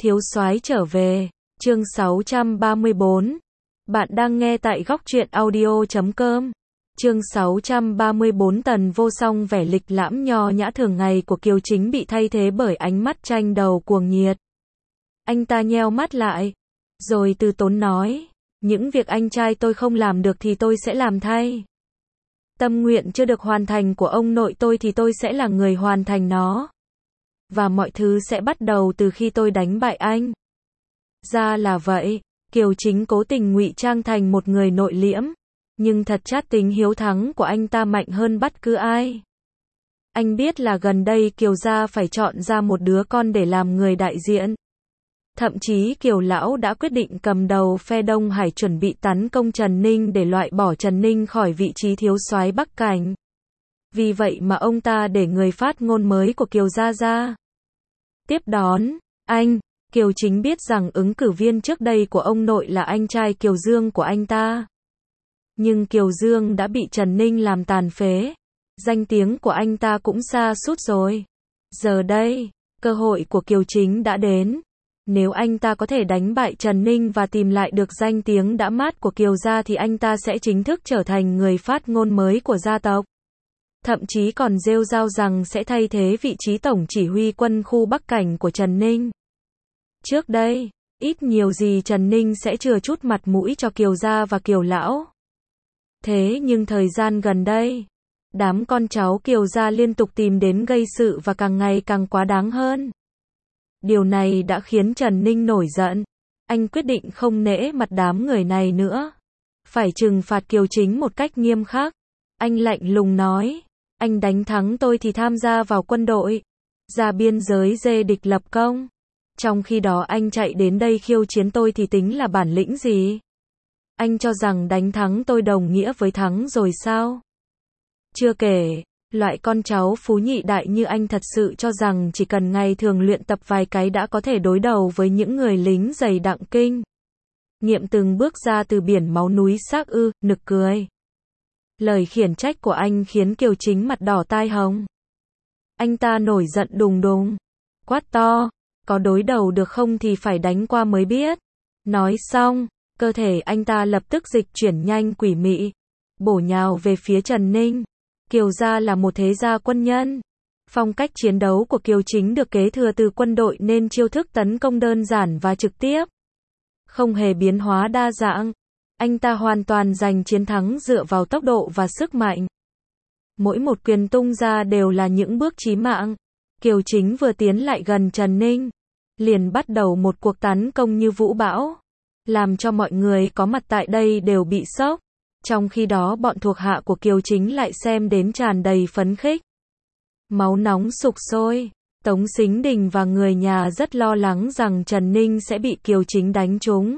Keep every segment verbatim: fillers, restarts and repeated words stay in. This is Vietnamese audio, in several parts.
Thiếu soái trở về, chương sáu trăm ba mươi bốn. Bạn đang nghe tại góc truyện audio chấm com. Chương sáu trăm ba mươi bốn. Tần Vô Song vẻ lịch lãm nho nhã thường ngày của Kiều Chính bị thay thế bởi ánh mắt tranh đầu cuồng nhiệt. Anh ta nheo mắt lại, rồi từ tốn nói, những việc anh trai tôi không làm được thì tôi sẽ làm thay. Tâm nguyện chưa được hoàn thành của ông nội tôi thì tôi sẽ là người hoàn thành nó. Và mọi thứ sẽ bắt đầu từ khi tôi đánh bại anh. Ra là vậy, Kiều Chính cố tình ngụy trang thành một người nội liễm, nhưng thật chất tính hiếu thắng của anh ta mạnh hơn bất cứ ai. Anh biết là gần đây Kiều gia phải chọn ra một đứa con để làm người đại diện. Thậm chí Kiều lão đã quyết định cầm đầu phe Đông Hải chuẩn bị tấn công Trần Ninh để loại bỏ Trần Ninh khỏi vị trí thiếu soái Bắc Cảnh. Vì vậy mà ông ta để người phát ngôn mới của Kiều gia ra tiếp đón anh. Kiều Chính biết rằng ứng cử viên trước đây của ông nội là anh trai Kiều Dương của anh ta. Nhưng Kiều Dương đã bị Trần Ninh làm tàn phế. Danh tiếng của anh ta cũng sa sút rồi. Giờ đây, cơ hội của Kiều Chính đã đến. Nếu anh ta có thể đánh bại Trần Ninh và tìm lại được danh tiếng đã mát của Kiều gia thì anh ta sẽ chính thức trở thành người phát ngôn mới của gia tộc. Thậm chí còn rêu rao rằng sẽ thay thế vị trí tổng chỉ huy quân khu Bắc Cảnh của Trần Ninh. Trước đây, ít nhiều gì Trần Ninh sẽ chừa chút mặt mũi cho Kiều gia và Kiều lão. Thế nhưng thời gian gần đây, đám con cháu Kiều gia liên tục tìm đến gây sự và càng ngày càng quá đáng hơn. Điều này đã khiến Trần Ninh nổi giận. Anh quyết định không nể mặt đám người này nữa. Phải trừng phạt Kiều Chính một cách nghiêm khắc. Anh lạnh lùng nói, anh đánh thắng tôi thì tham gia vào quân đội, ra biên giới dê địch lập công. Trong khi đó anh chạy đến đây khiêu chiến tôi thì tính là bản lĩnh gì? Anh cho rằng đánh thắng tôi đồng nghĩa với thắng rồi sao? Chưa kể, loại con cháu phú nhị đại như anh thật sự cho rằng chỉ cần ngày thường luyện tập vài cái đã có thể đối đầu với những người lính dày đặng kinh nghiệm từng bước ra từ biển máu núi xác ư? Nực cười. Lời khiển trách của anh khiến Kiều Chính mặt đỏ tai hồng. Anh ta nổi giận đùng đùng, quát to, có đối đầu được không thì phải đánh qua mới biết. Nói xong, cơ thể anh ta lập tức dịch chuyển nhanh quỷ mị, bổ nhào về phía Trần Ninh. Kiều gia là một thế gia quân nhân. Phong cách chiến đấu của Kiều Chính được kế thừa từ quân đội nên chiêu thức tấn công đơn giản và trực tiếp, không hề biến hóa đa dạng. Anh ta hoàn toàn giành chiến thắng dựa vào tốc độ và sức mạnh. Mỗi một quyền tung ra đều là những bước chí mạng. Kiều Chính vừa tiến lại gần Trần Ninh, liền bắt đầu một cuộc tấn công như vũ bão, làm cho mọi người có mặt tại đây đều bị sốc. Trong khi đó bọn thuộc hạ của Kiều Chính lại xem đến tràn đầy phấn khích. Máu nóng sục sôi, Tống Sính Đình và người nhà rất lo lắng rằng Trần Ninh sẽ bị Kiều Chính đánh trúng.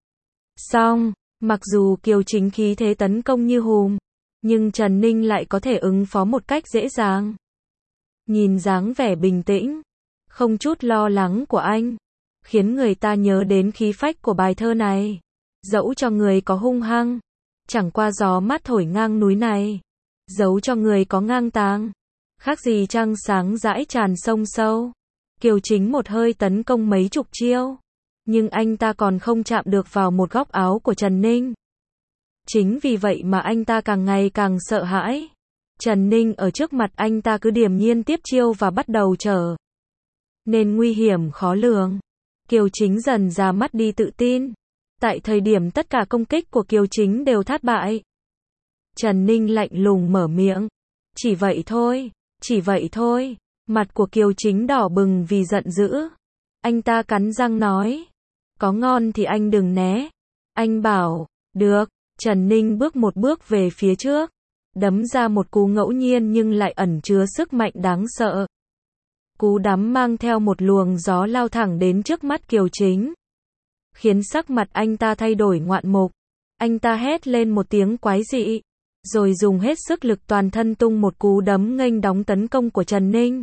Song, mặc dù Kiều Chính khí thế tấn công như hùm, nhưng Trần Ninh lại có thể ứng phó một cách dễ dàng. Nhìn dáng vẻ bình tĩnh, không chút lo lắng của anh, khiến người ta nhớ đến khí phách của bài thơ này. Dẫu cho người có hung hăng, chẳng qua gió mát thổi ngang núi này. Dẫu cho người có ngang tàng, khác gì trăng sáng rãi tràn sông sâu. Kiều Chính một hơi tấn công mấy chục chiêu, nhưng anh ta còn không chạm được vào một góc áo của Trần Ninh. Chính vì vậy mà anh ta càng ngày càng sợ hãi. Trần Ninh ở trước mặt anh ta cứ điềm nhiên tiếp chiêu và bắt đầu trở nên nguy hiểm khó lường. Kiều Chính dần ra mất đi tự tin. Tại thời điểm tất cả công kích của Kiều Chính đều thất bại, Trần Ninh lạnh lùng mở miệng. Chỉ vậy thôi, chỉ vậy thôi. Mặt của Kiều Chính đỏ bừng vì giận dữ. Anh ta cắn răng nói, có ngon thì anh đừng né. Anh bảo, được. Trần Ninh bước một bước về phía trước, đấm ra một cú ngẫu nhiên nhưng lại ẩn chứa sức mạnh đáng sợ. Cú đấm mang theo một luồng gió lao thẳng đến trước mắt Kiều Chính, khiến sắc mặt anh ta thay đổi ngoạn mục. Anh ta hét lên một tiếng quái dị, rồi dùng hết sức lực toàn thân tung một cú đấm nghênh đón tấn công của Trần Ninh.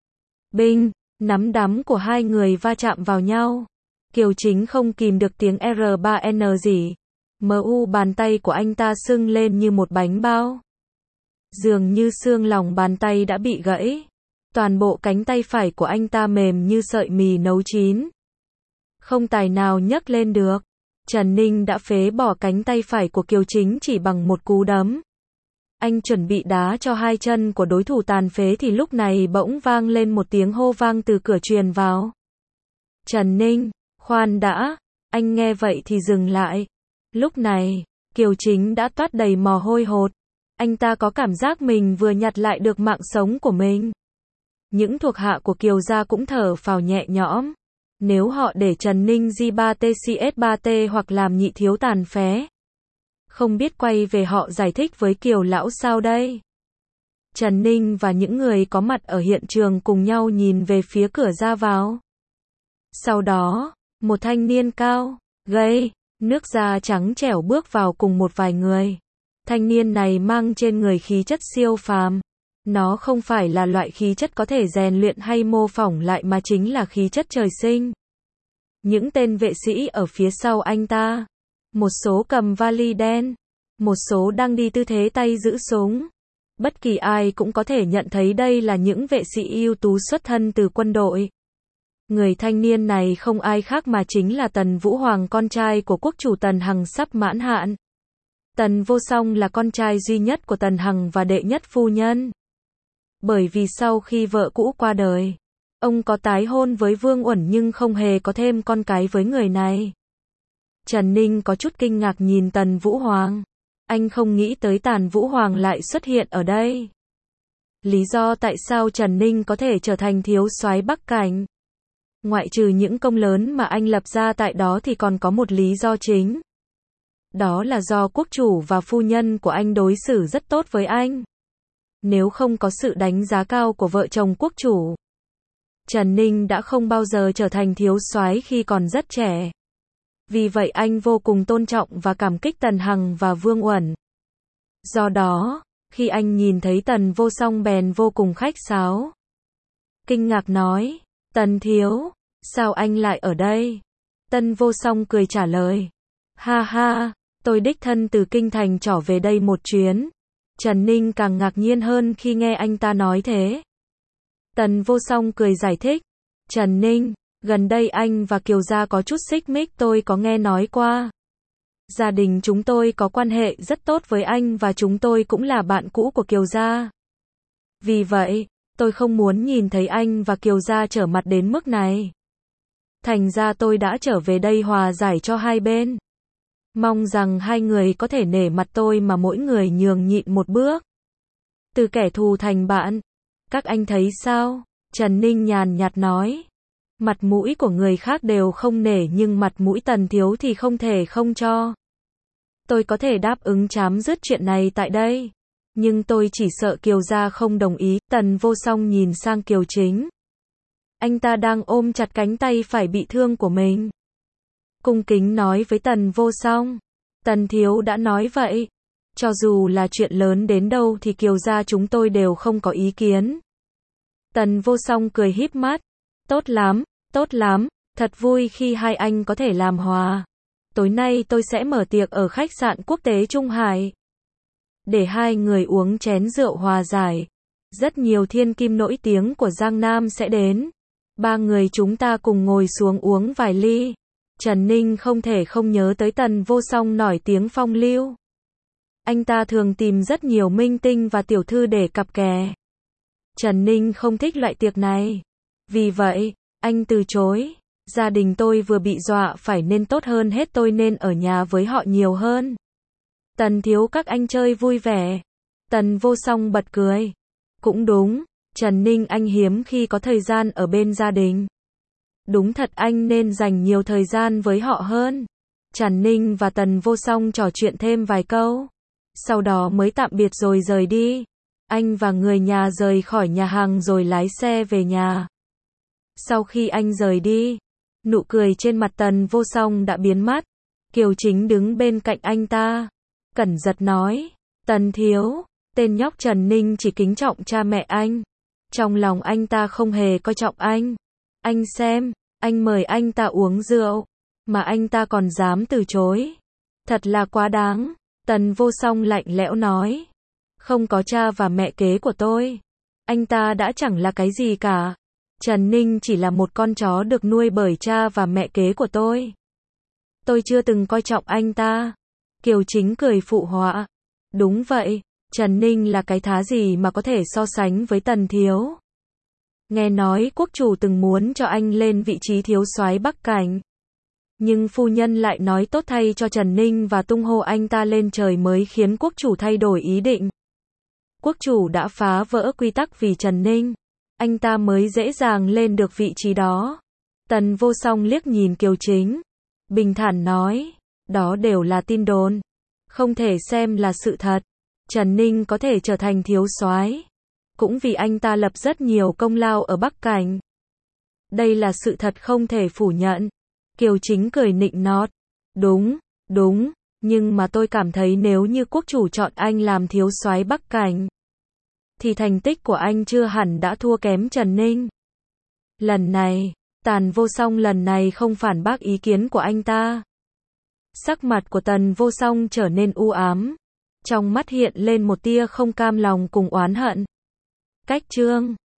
Binh, nắm đấm của hai người va chạm vào nhau. Kiều Chính không kìm được tiếng R ba N gì. Mu bàn tay của anh ta sưng lên như một bánh bao. Dường như xương lòng bàn tay đã bị gãy. Toàn bộ cánh tay phải của anh ta mềm như sợi mì nấu chín. không tài nào nhấc lên được. Trần Ninh đã phế bỏ cánh tay phải của Kiều Chính chỉ bằng một cú đấm. Anh chuẩn bị đá cho hai chân của đối thủ tàn phế thì lúc này bỗng vang lên một tiếng hô vang từ cửa truyền vào. Trần Ninh, khoan đã, anh nghe vậy thì dừng lại. Lúc này, Kiều Chính đã toát đầy mồ hôi hột. Anh ta có cảm giác mình vừa nhặt lại được mạng sống của mình. Những thuộc hạ của Kiều gia cũng thở phào nhẹ nhõm. Nếu họ để Trần Ninh gi ba tê xê ét ba tê hoặc làm nhị thiếu tàn phế, không biết quay về họ giải thích với Kiều lão sao đây. Trần Ninh và những người có mặt ở hiện trường cùng nhau nhìn về phía cửa ra vào. Sau đó, một thanh niên cao, gầy, nước da trắng trẻo bước vào cùng một vài người. Thanh niên này mang trên người khí chất siêu phàm. Nó không phải là loại khí chất có thể rèn luyện hay mô phỏng lại mà chính là khí chất trời sinh. Những tên vệ sĩ ở phía sau anh ta, một số cầm vali đen, một số đang đi tư thế tay giữ súng. Bất kỳ ai cũng có thể nhận thấy đây là những vệ sĩ ưu tú xuất thân từ quân đội. Người thanh niên này không ai khác mà chính là Tần Vũ Hoàng, con trai của quốc chủ Tần Hằng sắp mãn hạn. Tần Vô Song là con trai duy nhất của Tần Hằng và đệ nhất phu nhân. Bởi vì sau khi vợ cũ qua đời, ông có tái hôn với Vương Uẩn nhưng không hề có thêm con cái với người này. Trần Ninh có chút kinh ngạc nhìn Tần Vũ Hoàng. Anh không nghĩ tới Tần Vũ Hoàng lại xuất hiện ở đây. Lý do tại sao Trần Ninh có thể trở thành thiếu soái Bắc Cảnh, ngoại trừ những công lớn mà anh lập ra tại đó thì còn có một lý do chính. Đó là do quốc chủ và phu nhân của anh đối xử rất tốt với anh. Nếu không có sự đánh giá cao của vợ chồng quốc chủ, Trần Ninh đã không bao giờ trở thành thiếu soái khi còn rất trẻ. Vì vậy anh vô cùng tôn trọng và cảm kích Tần Hằng và Vương Uẩn. Do đó, khi anh nhìn thấy Tần Vô Song bèn vô cùng khách sáo. Kinh ngạc nói, Tần thiếu, sao anh lại ở đây? Tần Vô Song cười trả lời, ha ha, tôi đích thân từ kinh thành trở về đây một chuyến. Trần Ninh càng ngạc nhiên hơn khi nghe anh ta nói thế. Tần Vô Song cười giải thích, Trần Ninh, gần đây anh và Kiều gia có chút xích mích tôi có nghe nói qua. Gia đình chúng tôi có quan hệ rất tốt với anh và chúng tôi cũng là bạn cũ của Kiều gia. Vì vậy, tôi không muốn nhìn thấy anh và Kiều gia trở mặt đến mức này. Thành ra tôi đã trở về đây hòa giải cho hai bên. Mong rằng hai người có thể nể mặt tôi mà mỗi người nhường nhịn một bước. Từ kẻ thù thành bạn. Các anh thấy sao? Trần Ninh nhàn nhạt nói. Mặt mũi của người khác đều không nể nhưng mặt mũi Tần thiếu thì không thể không cho. Tôi có thể đáp ứng chấm dứt chuyện này tại đây. Nhưng tôi chỉ sợ Kiều gia không đồng ý. Tần Vô Song nhìn sang Kiều Chính. Anh ta đang ôm chặt cánh tay phải bị thương của mình. Cung kính nói với Tần Vô Song. Tần thiếu đã nói vậy. Cho dù là chuyện lớn đến đâu thì Kiều gia chúng tôi đều không có ý kiến. Tần Vô Song cười híp mắt. Tốt lắm, tốt lắm, thật vui khi hai anh có thể làm hòa. Tối nay tôi sẽ mở tiệc ở khách sạn quốc tế Trung Hải. Để hai người uống chén rượu hòa giải. Rất nhiều thiên kim nổi tiếng của Giang Nam sẽ đến. Ba người chúng ta cùng ngồi xuống uống vài ly. Trần Ninh không thể không nhớ tới Tần Vô Song nổi tiếng phong lưu. Anh ta thường tìm rất nhiều minh tinh và tiểu thư để cặp kè. Trần Ninh không thích loại tiệc này. Vì vậy, anh từ chối. Gia đình tôi vừa bị dọa phải nên tốt hơn hết tôi nên ở nhà với họ nhiều hơn. Tần thiếu các anh chơi vui vẻ. Tần Vô Song bật cười. Cũng đúng, Trần Ninh anh hiếm khi có thời gian ở bên gia đình. Đúng thật anh nên dành nhiều thời gian với họ hơn. Trần Ninh và Tần Vô Song trò chuyện thêm vài câu. Sau đó mới tạm biệt rồi rời đi. Anh và người nhà rời khỏi nhà hàng rồi lái xe về nhà. Sau khi anh rời đi, nụ cười trên mặt Tần Vô Song đã biến mất. Kiều Chính đứng bên cạnh anh ta. Cẩn giật nói, Tần thiếu, tên nhóc Trần Ninh chỉ kính trọng cha mẹ anh. Trong lòng anh ta không hề coi trọng anh. Anh xem, anh mời anh ta uống rượu, mà anh ta còn dám từ chối. Thật là quá đáng. Tần Vô Song lạnh lẽo nói. Không có cha và mẹ kế của tôi, anh ta đã chẳng là cái gì cả. Trần Ninh chỉ là một con chó được nuôi bởi cha và mẹ kế của tôi. Tôi chưa từng coi trọng anh ta. Kiều Chính cười phụ họa. Đúng vậy, Trần Ninh là cái thá gì mà có thể so sánh với Tần Thiếu. Nghe nói quốc chủ từng muốn cho anh lên vị trí thiếu soái Bắc Cảnh. Nhưng phu nhân lại nói tốt thay cho Trần Ninh và tung hô anh ta lên trời mới khiến quốc chủ thay đổi ý định. Quốc chủ đã phá vỡ quy tắc vì Trần Ninh. Anh ta mới dễ dàng lên được vị trí đó. Tần Vô Song liếc nhìn Kiều Chính. Bình thản nói. Đó đều là tin đồn. Không thể xem là sự thật. Trần Ninh có thể trở thành thiếu soái cũng vì anh ta lập rất nhiều công lao ở Bắc Cảnh. Đây là sự thật không thể phủ nhận. Kiều Chính cười nịnh nọt. Đúng, đúng, nhưng mà tôi cảm thấy nếu như quốc chủ chọn anh làm thiếu soái Bắc Cảnh, thì thành tích của anh chưa hẳn đã thua kém Trần Ninh. Lần này, Tần Vô Song lần này không phản bác ý kiến của anh ta. Sắc mặt của Tần Vô Song trở nên u ám. Trong mắt hiện lên một tia không cam lòng cùng oán hận. Cách chương